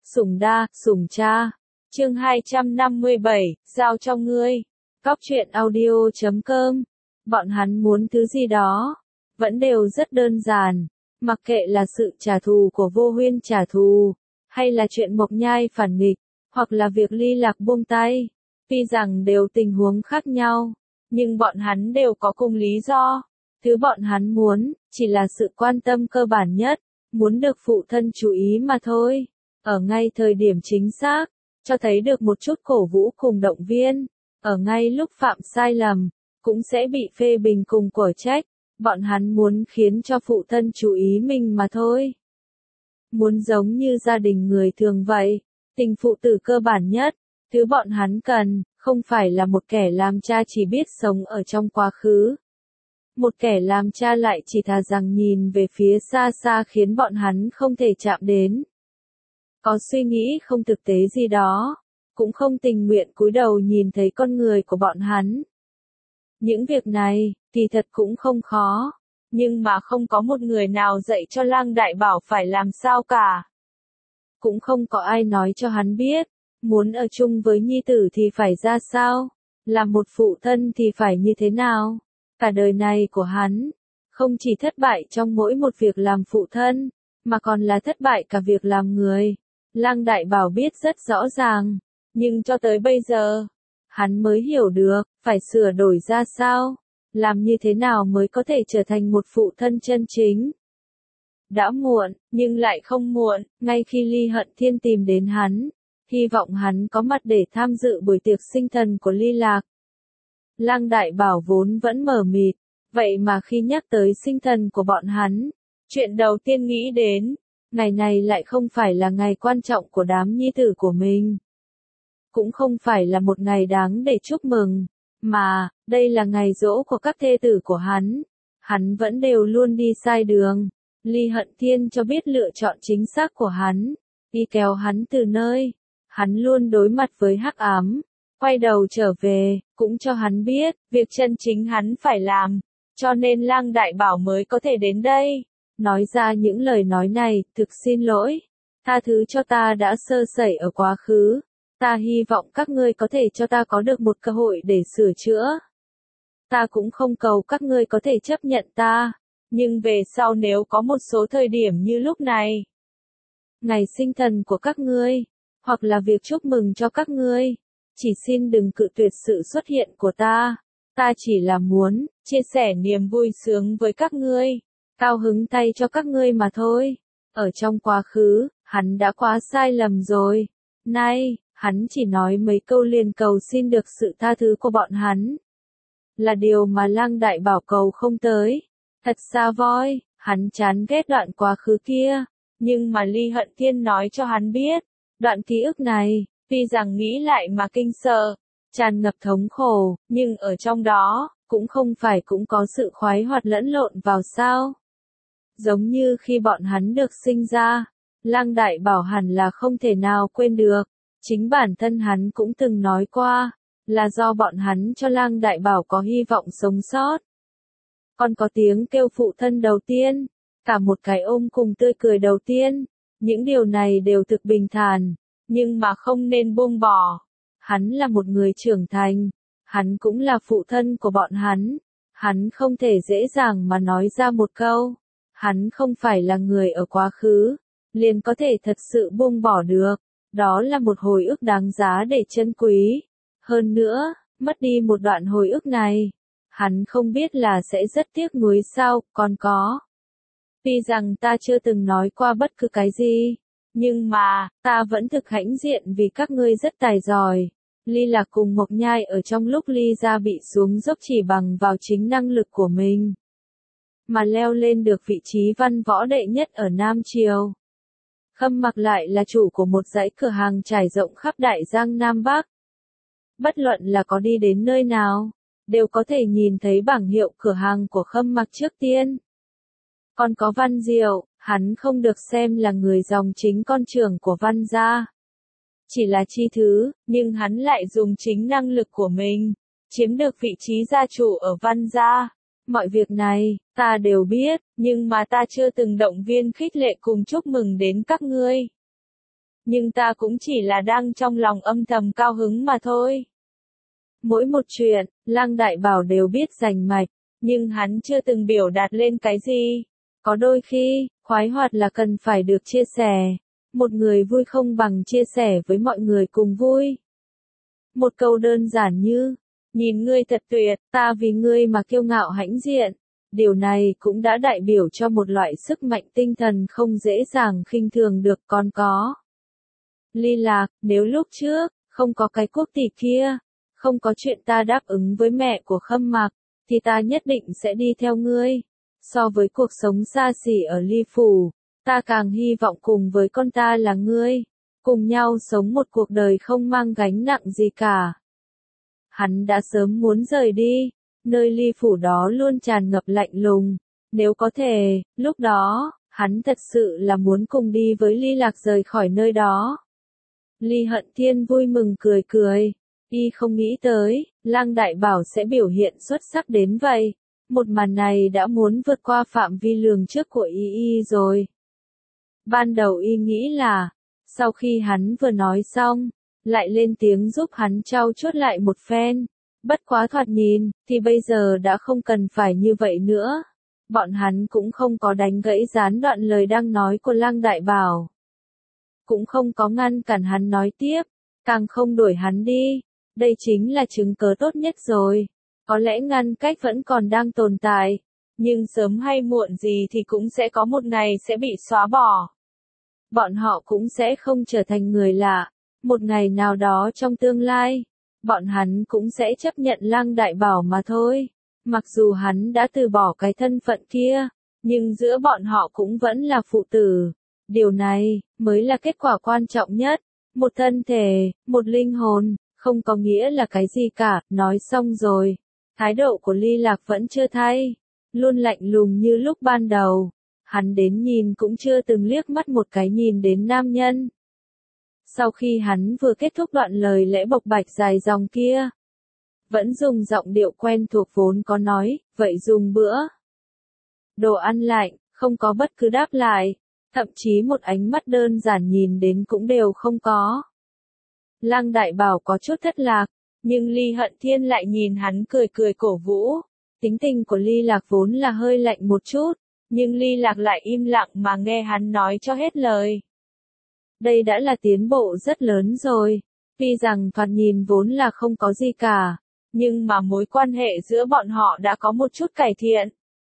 Sủng đa, sủng cha. Chương 257, giao cho ngươi. Cóc truyện audio.com. Bọn hắn muốn thứ gì đó, vẫn đều rất đơn giản, mặc kệ là sự trả thù của Vô Huyên trả thù, hay là chuyện Mộc Nhai phản nghịch, hoặc là việc Ly Lạc buông tay. Tuy rằng đều tình huống khác nhau, nhưng bọn hắn đều có cùng lý do. Thứ bọn hắn muốn, chỉ là sự quan tâm cơ bản nhất, muốn được phụ thân chú ý mà thôi. Ở ngay thời điểm chính xác, cho thấy được một chút cổ vũ cùng động viên. Ở ngay lúc phạm sai lầm, cũng sẽ bị phê bình cùng quở trách. Bọn hắn muốn khiến cho phụ thân chú ý mình mà thôi. Muốn giống như gia đình người thường vậy, tình phụ tử cơ bản nhất, thứ bọn hắn cần, không phải là một kẻ làm cha chỉ biết sống ở trong quá khứ. Một kẻ làm cha lại chỉ thà rằng nhìn về phía xa xa khiến bọn hắn không thể chạm đến. Có suy nghĩ không thực tế gì đó, cũng không tình nguyện cúi đầu nhìn thấy con người của bọn hắn. Những việc này, thì thật cũng không khó, nhưng mà không có một người nào dạy cho Lang Đại Bảo phải làm sao cả. Cũng không có ai nói cho hắn biết, muốn ở chung với nhi tử thì phải ra sao, làm một phụ thân thì phải như thế nào. Cả đời này của hắn, không chỉ thất bại trong mỗi một việc làm phụ thân, mà còn là thất bại cả việc làm người. Lang Đại Bảo biết rất rõ ràng, nhưng cho tới bây giờ, hắn mới hiểu được, phải sửa đổi ra sao, làm như thế nào mới có thể trở thành một phụ thân chân chính. Đã muộn, nhưng lại không muộn, ngay khi Ly Hận Thiên tìm đến hắn, hy vọng hắn có mặt để tham dự buổi tiệc sinh thần của Ly Lạc. Lang Đại Bảo vốn vẫn mờ mịt, vậy mà khi nhắc tới sinh thần của bọn hắn, chuyện đầu tiên nghĩ đến, ngày này lại không phải là ngày quan trọng của đám nhi tử của mình. Cũng không phải là một ngày đáng để chúc mừng, mà, đây là ngày giỗ của các thê tử của hắn. Hắn vẫn đều luôn đi sai đường. Ly Hận Thiên cho biết lựa chọn chính xác của hắn, đi kéo hắn từ nơi hắn luôn đối mặt với hắc ám, quay đầu trở về, cũng cho hắn biết, việc chân chính hắn phải làm, cho nên Lang Đại Bảo mới có thể đến đây. Nói ra những lời nói này, thực xin lỗi, tha thứ cho ta đã sơ sẩy ở quá khứ, ta hy vọng các ngươi có thể cho ta có được một cơ hội để sửa chữa. Ta cũng không cầu các ngươi có thể chấp nhận ta, nhưng về sau nếu có một số thời điểm như lúc này, ngày sinh thần của các ngươi, hoặc là việc chúc mừng cho các ngươi, chỉ xin đừng cự tuyệt sự xuất hiện của ta. Ta chỉ là muốn chia sẻ niềm vui sướng với các ngươi, cao hứng thay cho các ngươi mà thôi. Ở trong quá khứ, hắn đã quá sai lầm rồi. Nay, hắn chỉ nói mấy câu liền cầu xin được sự tha thứ của bọn hắn. Là điều mà Lang Đại Bảo cầu không tới. Thật xa voi, hắn chán ghét đoạn quá khứ kia. Nhưng mà Ly Hận Thiên nói cho hắn biết, đoạn ký ức này, tuy rằng nghĩ lại mà kinh sợ, tràn ngập thống khổ, nhưng ở trong đó, cũng không phải cũng có sự khoái hoạt lẫn lộn vào sao. Giống như khi bọn hắn được sinh ra, Lang Đại Bảo hẳn là không thể nào quên được. Chính bản thân hắn cũng từng nói qua, là do bọn hắn cho Lang Đại Bảo có hy vọng sống sót. Còn có tiếng kêu phụ thân đầu tiên, cả một cái ôm cùng tươi cười đầu tiên, những điều này đều thực bình thản, nhưng mà không nên buông bỏ. Hắn là một người trưởng thành, hắn cũng là phụ thân của bọn hắn không thể dễ dàng mà nói ra một câu, hắn không phải là người ở quá khứ, liền có thể thật sự buông bỏ được. Đó là một hồi ức đáng giá để trân quý. Hơn nữa, mất đi một đoạn hồi ức này, hắn không biết là sẽ rất tiếc nuối sao, còn có. Tuy rằng ta chưa từng nói qua bất cứ cái gì, nhưng mà, ta vẫn thực hãnh diện vì các ngươi rất tài giỏi. Ly Lạc cùng Mộc Nhai ở trong lúc Ly gia bị xuống dốc chỉ bằng vào chính năng lực của mình, mà leo lên được vị trí văn võ đệ nhất ở Nam Triều. Khâm Mặc lại là chủ của một dãy cửa hàng trải rộng khắp Đại Giang Nam Bắc. Bất luận là có đi đến nơi nào, đều có thể nhìn thấy bảng hiệu cửa hàng của Khâm Mặc trước tiên. Còn có Văn Diệu, hắn không được xem là người dòng chính con trưởng của Văn gia. Chỉ là chi thứ, nhưng hắn lại dùng chính năng lực của mình, chiếm được vị trí gia chủ ở Văn gia. Mọi việc này, ta đều biết, nhưng mà ta chưa từng động viên khích lệ cùng chúc mừng đến các ngươi. nhưng ta cũng chỉ là đang trong lòng âm thầm cao hứng mà thôi. Mỗi một chuyện, Lăng Đại Bảo đều biết rành mạch, nhưng hắn chưa từng biểu đạt lên cái gì. Có đôi khi, khoái hoạt là cần phải được chia sẻ. Một người vui không bằng chia sẻ với mọi người cùng vui. Một câu đơn giản như, nhìn ngươi thật tuyệt, ta vì ngươi mà kiêu ngạo hãnh diện. Điều này cũng đã đại biểu cho một loại sức mạnh tinh thần không dễ dàng khinh thường được còn có. Ly Lạc, nếu lúc trước, không có cái quốc tỷ kia, không có chuyện ta đáp ứng với mẹ của Khâm Mặc, thì ta nhất định sẽ đi theo ngươi. So với cuộc sống xa xỉ ở Ly Phủ, ta càng hy vọng cùng với con ta là ngươi, cùng nhau sống một cuộc đời không mang gánh nặng gì cả. Hắn đã sớm muốn rời đi, nơi Ly Phủ đó luôn tràn ngập lạnh lùng. Nếu có thể, lúc đó, hắn thật sự là muốn cùng đi với Ly Lạc rời khỏi nơi đó. Ly Hận Thiên vui mừng cười cười. Y không nghĩ tới, Lăng Đại Bảo sẽ biểu hiện xuất sắc đến vậy. Một màn này đã muốn vượt qua phạm vi lường trước của Y rồi. Ban đầu Y nghĩ là, sau khi hắn vừa nói xong, lại lên tiếng giúp hắn trau chuốt lại một phen. Bất quá thoạt nhìn, thì bây giờ đã không cần phải như vậy nữa. Bọn hắn cũng không có đánh gãy gián đoạn lời đang nói của Lăng Đại Bảo. Cũng không có ngăn cản hắn nói tiếp, càng không đuổi hắn đi. Đây chính là chứng cớ tốt nhất rồi. Có lẽ ngăn cách vẫn còn đang tồn tại, nhưng sớm hay muộn gì thì cũng sẽ có một ngày sẽ bị xóa bỏ. Bọn họ cũng sẽ không trở thành người lạ. Một ngày nào đó trong tương lai, bọn hắn cũng sẽ chấp nhận Lăng Đại Bảo mà thôi. Mặc dù hắn đã từ bỏ cái thân phận kia, nhưng giữa bọn họ cũng vẫn là phụ tử. Điều này mới là kết quả quan trọng nhất. Một thân thể, một linh hồn, không có nghĩa là cái gì cả. Nói xong rồi, thái độ của Ly Lạc vẫn chưa thay, luôn lạnh lùng như lúc ban đầu. Hắn đến nhìn cũng chưa từng liếc mắt một cái nhìn đến nam nhân. Sau khi hắn vừa kết thúc đoạn lời lẽ bộc bạch dài dòng kia, vẫn dùng giọng điệu quen thuộc vốn có nói, vậy dùng bữa. Đồ ăn lạnh, không có bất cứ đáp lại, thậm chí một ánh mắt đơn giản nhìn đến cũng đều không có. Lăng Đại Bảo có chút thất lạc, nhưng Ly Hận Thiên lại nhìn hắn cười cười cổ vũ. Tính tình của Ly Lạc vốn là hơi lạnh một chút, nhưng Ly Lạc lại im lặng mà nghe hắn nói cho hết lời. Đây đã là tiến bộ rất lớn rồi. Tuy rằng thoạt nhìn vốn là không có gì cả, nhưng mà mối quan hệ giữa bọn họ đã có một chút cải thiện.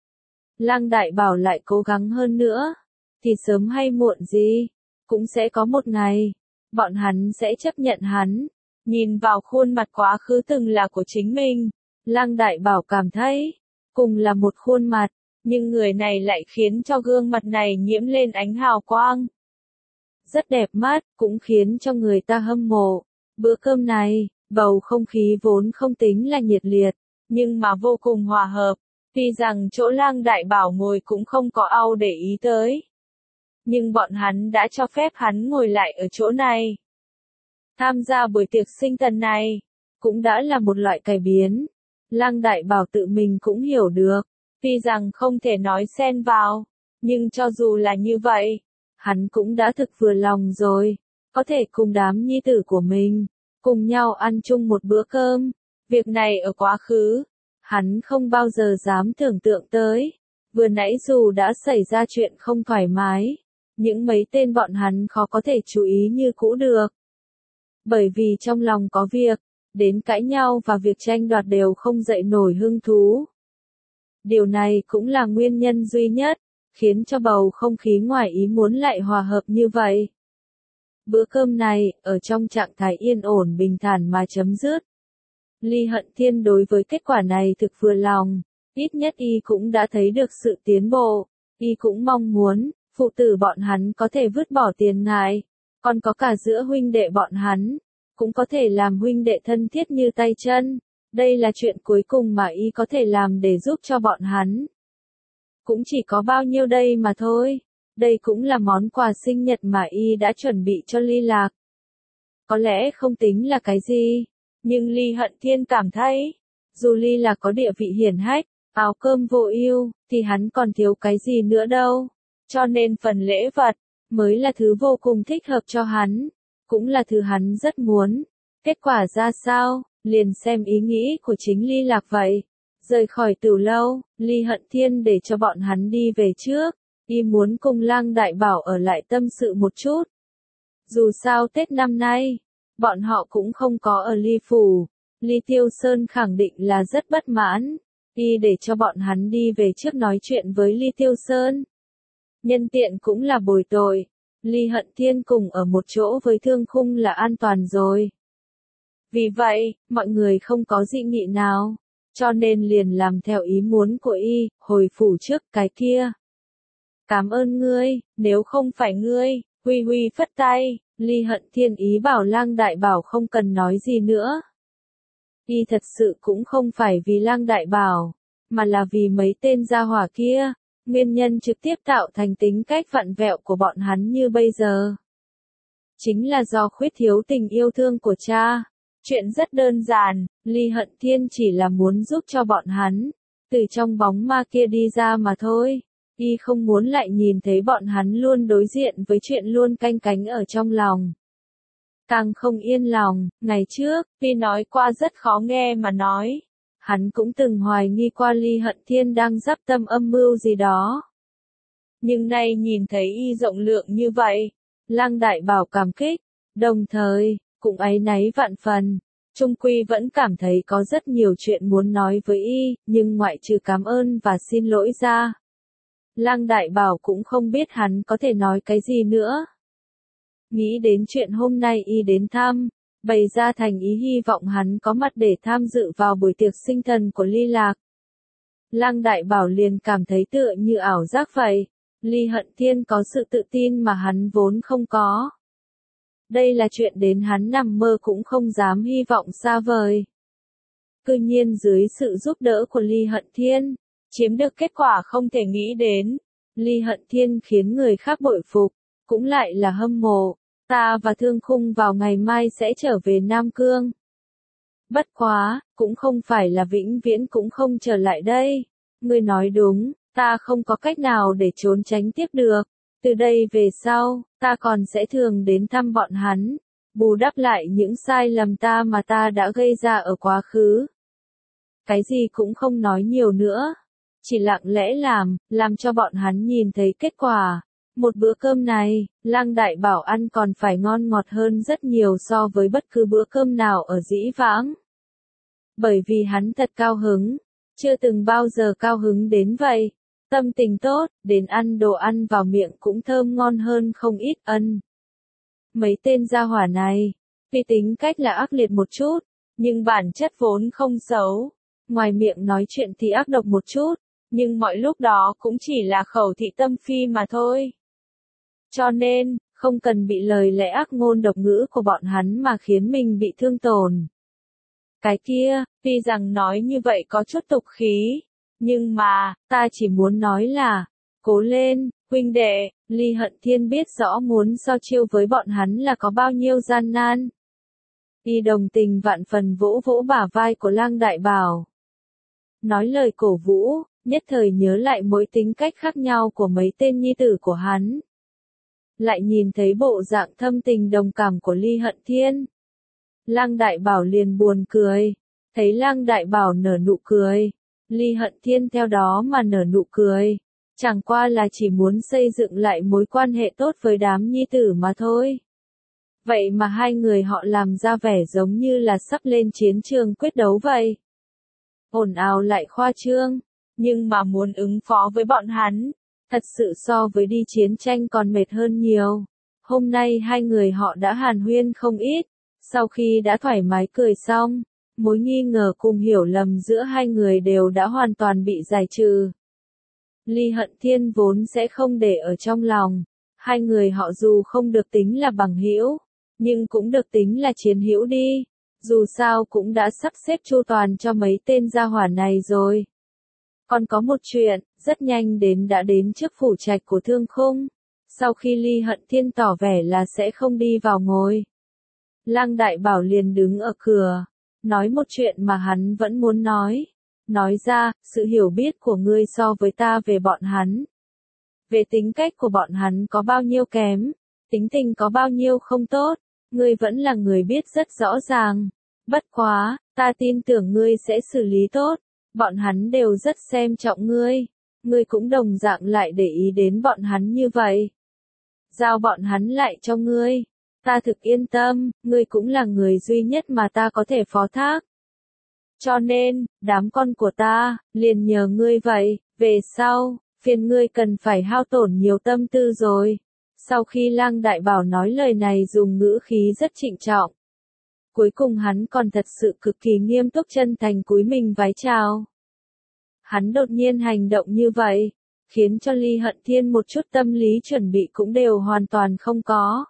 Lăng Đại Bảo lại cố gắng hơn nữa, thì sớm hay muộn gì, cũng sẽ có một ngày, bọn hắn sẽ chấp nhận hắn. Nhìn vào khuôn mặt quá khứ từng là của chính mình, Lăng Đại Bảo cảm thấy, cùng là một khuôn mặt, nhưng người này lại khiến cho gương mặt này nhiễm lên ánh hào quang. Rất đẹp mắt, cũng khiến cho người ta hâm mộ. Bữa cơm này, bầu không khí vốn không tính là nhiệt liệt, nhưng mà vô cùng hòa hợp. Tuy rằng chỗ Lăng Đại Bảo ngồi cũng không có ai để ý tới, nhưng bọn hắn đã cho phép hắn ngồi lại ở chỗ này. Tham gia buổi tiệc sinh thần này, cũng đã là một loại cải biến. Lăng Đại Bảo tự mình cũng hiểu được, tuy rằng không thể nói xen vào, nhưng cho dù là như vậy, hắn cũng đã thực vừa lòng rồi, có thể cùng đám nhi tử của mình, cùng nhau ăn chung một bữa cơm. Việc này ở quá khứ, hắn không bao giờ dám tưởng tượng tới. Vừa nãy dù đã xảy ra chuyện không thoải mái, những mấy tên bọn hắn khó có thể chú ý như cũ được. Bởi vì trong lòng có việc, đến cãi nhau và việc tranh đoạt đều không dậy nổi hứng thú. Điều này cũng là nguyên nhân duy nhất, khiến cho bầu không khí ngoài ý muốn lại hòa hợp như vậy. Bữa cơm này, ở trong trạng thái yên ổn bình thản mà chấm dứt. Ly Hận Thiên đối với kết quả này thực vừa lòng, ít nhất y cũng đã thấy được sự tiến bộ, y cũng mong muốn, phụ tử bọn hắn có thể vứt bỏ tiền ngại, còn có cả giữa huynh đệ bọn hắn, cũng có thể làm huynh đệ thân thiết như tay chân. Đây là chuyện cuối cùng mà y có thể làm để giúp cho bọn hắn. Cũng chỉ có bao nhiêu đây mà thôi. Đây cũng là món quà sinh nhật mà y đã chuẩn bị cho Ly Lạc. Có lẽ không tính là cái gì, nhưng Ly Hận Thiên cảm thấy, dù Ly Lạc có địa vị hiển hách, áo cơm vô ưu, thì hắn còn thiếu cái gì nữa đâu. Cho nên phần lễ vật, mới là thứ vô cùng thích hợp cho hắn, cũng là thứ hắn rất muốn. Kết quả ra sao, liền xem ý nghĩ của chính Ly Lạc vậy. Rời khỏi Tử Lâu, Ly Hận Thiên để cho bọn hắn đi về trước, y muốn cùng Lang Đại Bảo ở lại tâm sự một chút. Dù sao Tết năm nay, bọn họ cũng không có ở Ly Phủ, Ly Tiêu Sơn khẳng định là rất bất mãn, y để cho bọn hắn đi về trước nói chuyện với Ly Tiêu Sơn. Nhân tiện cũng là bồi tội, Ly Hận Thiên cùng ở một chỗ với Thương Khung là an toàn rồi. Vì vậy, mọi người không có dị nghị nào, cho nên liền làm theo ý muốn của y, hồi phủ trước cái kia. Cảm ơn ngươi, nếu không phải ngươi, Huy Huy phất tay, Ly Hận Thiên ý bảo Lang Đại Bảo không cần nói gì nữa. Y thật sự cũng không phải vì Lang Đại Bảo, mà là vì mấy tên gia hỏa kia, nguyên nhân trực tiếp tạo thành tính cách vặn vẹo của bọn hắn như bây giờ. Chính là do khuyết thiếu tình yêu thương của cha. Chuyện rất đơn giản, Ly Hận Thiên chỉ là muốn giúp cho bọn hắn, từ trong bóng ma kia đi ra mà thôi. Y không muốn lại nhìn thấy bọn hắn luôn đối diện với chuyện luôn canh cánh ở trong lòng. Càng không yên lòng, ngày trước, tuy nói qua rất khó nghe mà nói. Hắn cũng từng hoài nghi qua Ly Hận Thiên đang dắp tâm âm mưu gì đó. Nhưng nay nhìn thấy y rộng lượng như vậy, Lang Đại Bảo cảm kích, đồng thời, cũng áy náy vạn phần. Trung quy vẫn cảm thấy có rất nhiều chuyện muốn nói với y, nhưng ngoại trừ cảm ơn và xin lỗi ra. Lang Đại Bảo cũng không biết hắn có thể nói cái gì nữa. Nghĩ đến chuyện hôm nay y đến thăm, bày ra thành ý hy vọng hắn có mặt để tham dự vào buổi tiệc sinh thần của Ly Lạc. Lang Đại Bảo liền cảm thấy tựa như ảo giác vậy, Ly Hận Thiên có sự tự tin mà hắn vốn không có. Đây là chuyện đến hắn nằm mơ cũng không dám hy vọng xa vời. Cư nhiên dưới sự giúp đỡ của Ly Hận Thiên, chiếm được kết quả không thể nghĩ đến. Ly Hận Thiên khiến người khác bội phục, cũng lại là hâm mộ. Ta và Thương Khung vào ngày mai sẽ trở về Nam Cương. Bất quá, cũng không phải là vĩnh viễn cũng không trở lại đây. Ngươi nói đúng, ta không có cách nào để trốn tránh tiếp được. Từ đây về sau, ta còn sẽ thường đến thăm bọn hắn, bù đắp lại những sai lầm mà ta đã gây ra ở quá khứ. Cái gì cũng không nói nhiều nữa, chỉ lặng lẽ làm cho bọn hắn nhìn thấy kết quả. Một bữa cơm này, Lang Đại Bảo ăn còn phải ngon ngọt hơn rất nhiều so với bất cứ bữa cơm nào ở dĩ vãng. Bởi vì hắn thật cao hứng, chưa từng bao giờ cao hứng đến vậy. Tâm tình tốt, đến ăn đồ ăn vào miệng cũng thơm ngon hơn không ít ân. Mấy tên gia hỏa này, tuy tính cách là ác liệt một chút, nhưng bản chất vốn không xấu. Ngoài miệng nói chuyện thì ác độc một chút, nhưng mọi lúc đó cũng chỉ là khẩu thị tâm phi mà thôi. Cho nên, không cần bị lời lẽ ác ngôn độc ngữ của bọn hắn mà khiến mình bị thương tổn. Cái kia, tuy rằng nói như vậy có chút tục khí, nhưng mà, ta chỉ muốn nói là, cố lên, huynh đệ. Ly Hận Thiên biết rõ muốn so chiêu với bọn hắn là có bao nhiêu gian nan. Y đồng tình vạn phần vỗ vỗ bả vai của Lang Đại Bảo. Nói lời cổ vũ, nhất thời nhớ lại mỗi tính cách khác nhau của mấy tên nhi tử của hắn. Lại nhìn thấy bộ dạng thâm tình đồng cảm của Ly Hận Thiên. Lang Đại Bảo liền buồn cười, thấy Lang Đại Bảo nở nụ cười, Ly Hận Thiên theo đó mà nở nụ cười, chẳng qua là chỉ muốn xây dựng lại mối quan hệ tốt với đám nhi tử mà thôi. Vậy mà hai người họ làm ra vẻ giống như là sắp lên chiến trường quyết đấu vậy. Ồn ào lại khoa trương, nhưng mà muốn ứng phó với bọn hắn, thật sự so với đi chiến tranh còn mệt hơn nhiều. Hôm nay hai người họ đã hàn huyên không ít, sau khi đã thoải mái cười xong, mối nghi ngờ cùng hiểu lầm giữa hai người đều đã hoàn toàn bị giải trừ. Ly Hận Thiên vốn sẽ không để ở trong lòng, hai người họ dù không được tính là bằng hữu, nhưng cũng được tính là chiến hữu đi, dù sao cũng đã sắp xếp chu toàn cho mấy tên gia hỏa này rồi. Còn có một chuyện, rất nhanh đã đến trước phủ trạch của Thương Khung. Sau khi Ly Hận Thiên tỏ vẻ là sẽ không đi vào ngồi, Lang Đại Bảo liền đứng ở cửa, nói một chuyện mà hắn vẫn muốn nói. Nói ra, sự hiểu biết của ngươi so với ta về bọn hắn. Về tính cách của bọn hắn có bao nhiêu kém, tính tình có bao nhiêu không tốt, ngươi vẫn là người biết rất rõ ràng. Bất quá, ta tin tưởng ngươi sẽ xử lý tốt, bọn hắn đều rất xem trọng ngươi, ngươi cũng đồng dạng lại để ý đến bọn hắn như vậy. Giao bọn hắn lại cho ngươi, ta thực yên tâm, ngươi cũng là người duy nhất mà ta có thể phó thác. Cho nên, đám con của ta, liền nhờ ngươi vậy, về sau, phiền ngươi cần phải hao tổn nhiều tâm tư rồi. Sau khi Lang Đại Bảo nói lời này dùng ngữ khí rất trịnh trọng. Cuối cùng hắn còn thật sự cực kỳ nghiêm túc chân thành cúi mình vái chào. Hắn đột nhiên hành động như vậy, khiến cho Ly Hận Thiên một chút tâm lý chuẩn bị cũng đều hoàn toàn không có.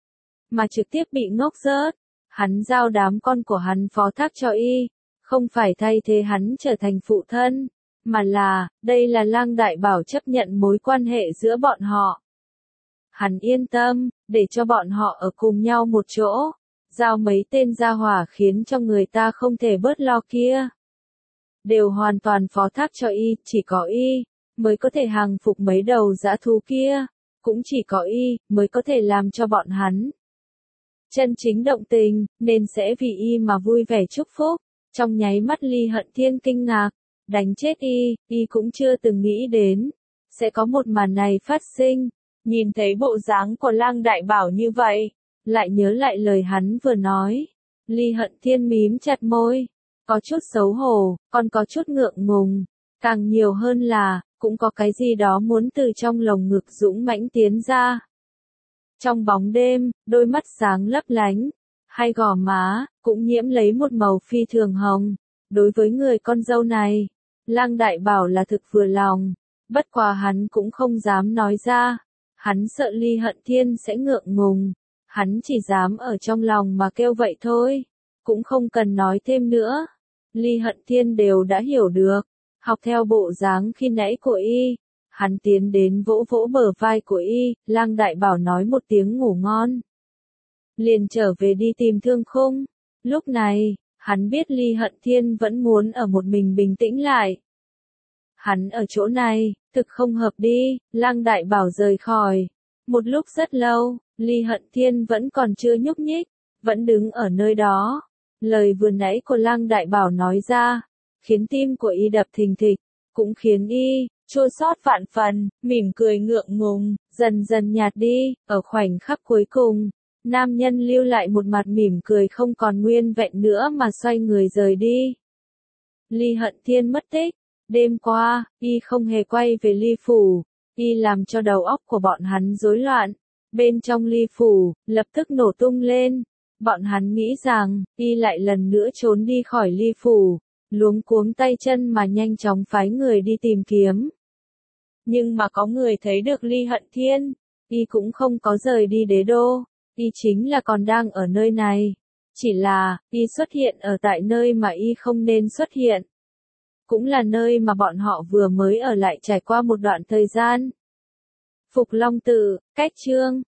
Mà trực tiếp bị ngốc rớt, hắn giao đám con của hắn phó thác cho y, không phải thay thế hắn trở thành phụ thân, mà là, đây là Lang Đại Bảo chấp nhận mối quan hệ giữa bọn họ. Hắn yên tâm, để cho bọn họ ở cùng nhau một chỗ, giao mấy tên gia hỏa khiến cho người ta không thể bớt lo kia. Đều hoàn toàn phó thác cho y, chỉ có y, mới có thể hàng phục mấy đầu dã thú kia, cũng chỉ có y, mới có thể làm cho bọn hắn chân chính động tình, nên sẽ vì y mà vui vẻ chúc phúc. Trong nháy mắt Ly Hận Thiên kinh ngạc, đánh chết y cũng chưa từng nghĩ đến, sẽ có một màn này phát sinh. Nhìn thấy bộ dáng của Lang Đại Bảo như vậy, lại nhớ lại lời hắn vừa nói. Ly Hận Thiên mím chặt môi, có chút xấu hổ, còn có chút ngượng ngùng, càng nhiều hơn là, cũng có cái gì đó muốn từ trong lồng ngực dũng mãnh tiến ra. Trong bóng đêm, đôi mắt sáng lấp lánh, hai gò má, cũng nhiễm lấy một màu phi thường hồng. Đối với người con dâu này, Lang Đại Bảo là thực vừa lòng, bất quá hắn cũng không dám nói ra. Hắn sợ Ly Hận Thiên sẽ ngượng ngùng, hắn chỉ dám ở trong lòng mà kêu vậy thôi, cũng không cần nói thêm nữa. Ly Hận Thiên đều đã hiểu được, học theo bộ dáng khi nãy của y, hắn tiến đến vỗ vỗ bờ vai của y, Lang Đại Bảo nói một tiếng ngủ ngon. Liền trở về đi tìm Thương Khung. Lúc này, hắn biết Ly Hận Thiên vẫn muốn ở một mình bình tĩnh lại. Hắn ở chỗ này, thực không hợp đi, Lang Đại Bảo rời khỏi. Một lúc rất lâu, Ly Hận Thiên vẫn còn chưa nhúc nhích, vẫn đứng ở nơi đó. Lời vừa nãy của Lang Đại Bảo nói ra, khiến tim của y đập thình thịch, cũng khiến y chua xót vạn phần, mỉm cười ngượng ngùng, dần dần nhạt đi. Ở khoảnh khắc cuối cùng, nam nhân lưu lại một mặt mỉm cười không còn nguyên vẹn nữa mà xoay người rời đi. Ly Hận Thiên mất tích. Đêm qua, y không hề quay về Ly Phủ, y làm cho đầu óc của bọn hắn rối loạn. Bên trong Ly Phủ, lập tức nổ tung lên. Bọn hắn nghĩ rằng, y lại lần nữa trốn đi khỏi Ly Phủ, luống cuống tay chân mà nhanh chóng phái người đi tìm kiếm. Nhưng mà có người thấy được Ly Hận Thiên, y cũng không có rời đi đế đô, y chính là còn đang ở nơi này. Chỉ là, y xuất hiện ở tại nơi mà y không nên xuất hiện. Cũng là nơi mà bọn họ vừa mới ở lại trải qua một đoạn thời gian. Phục Long Tự, cách chương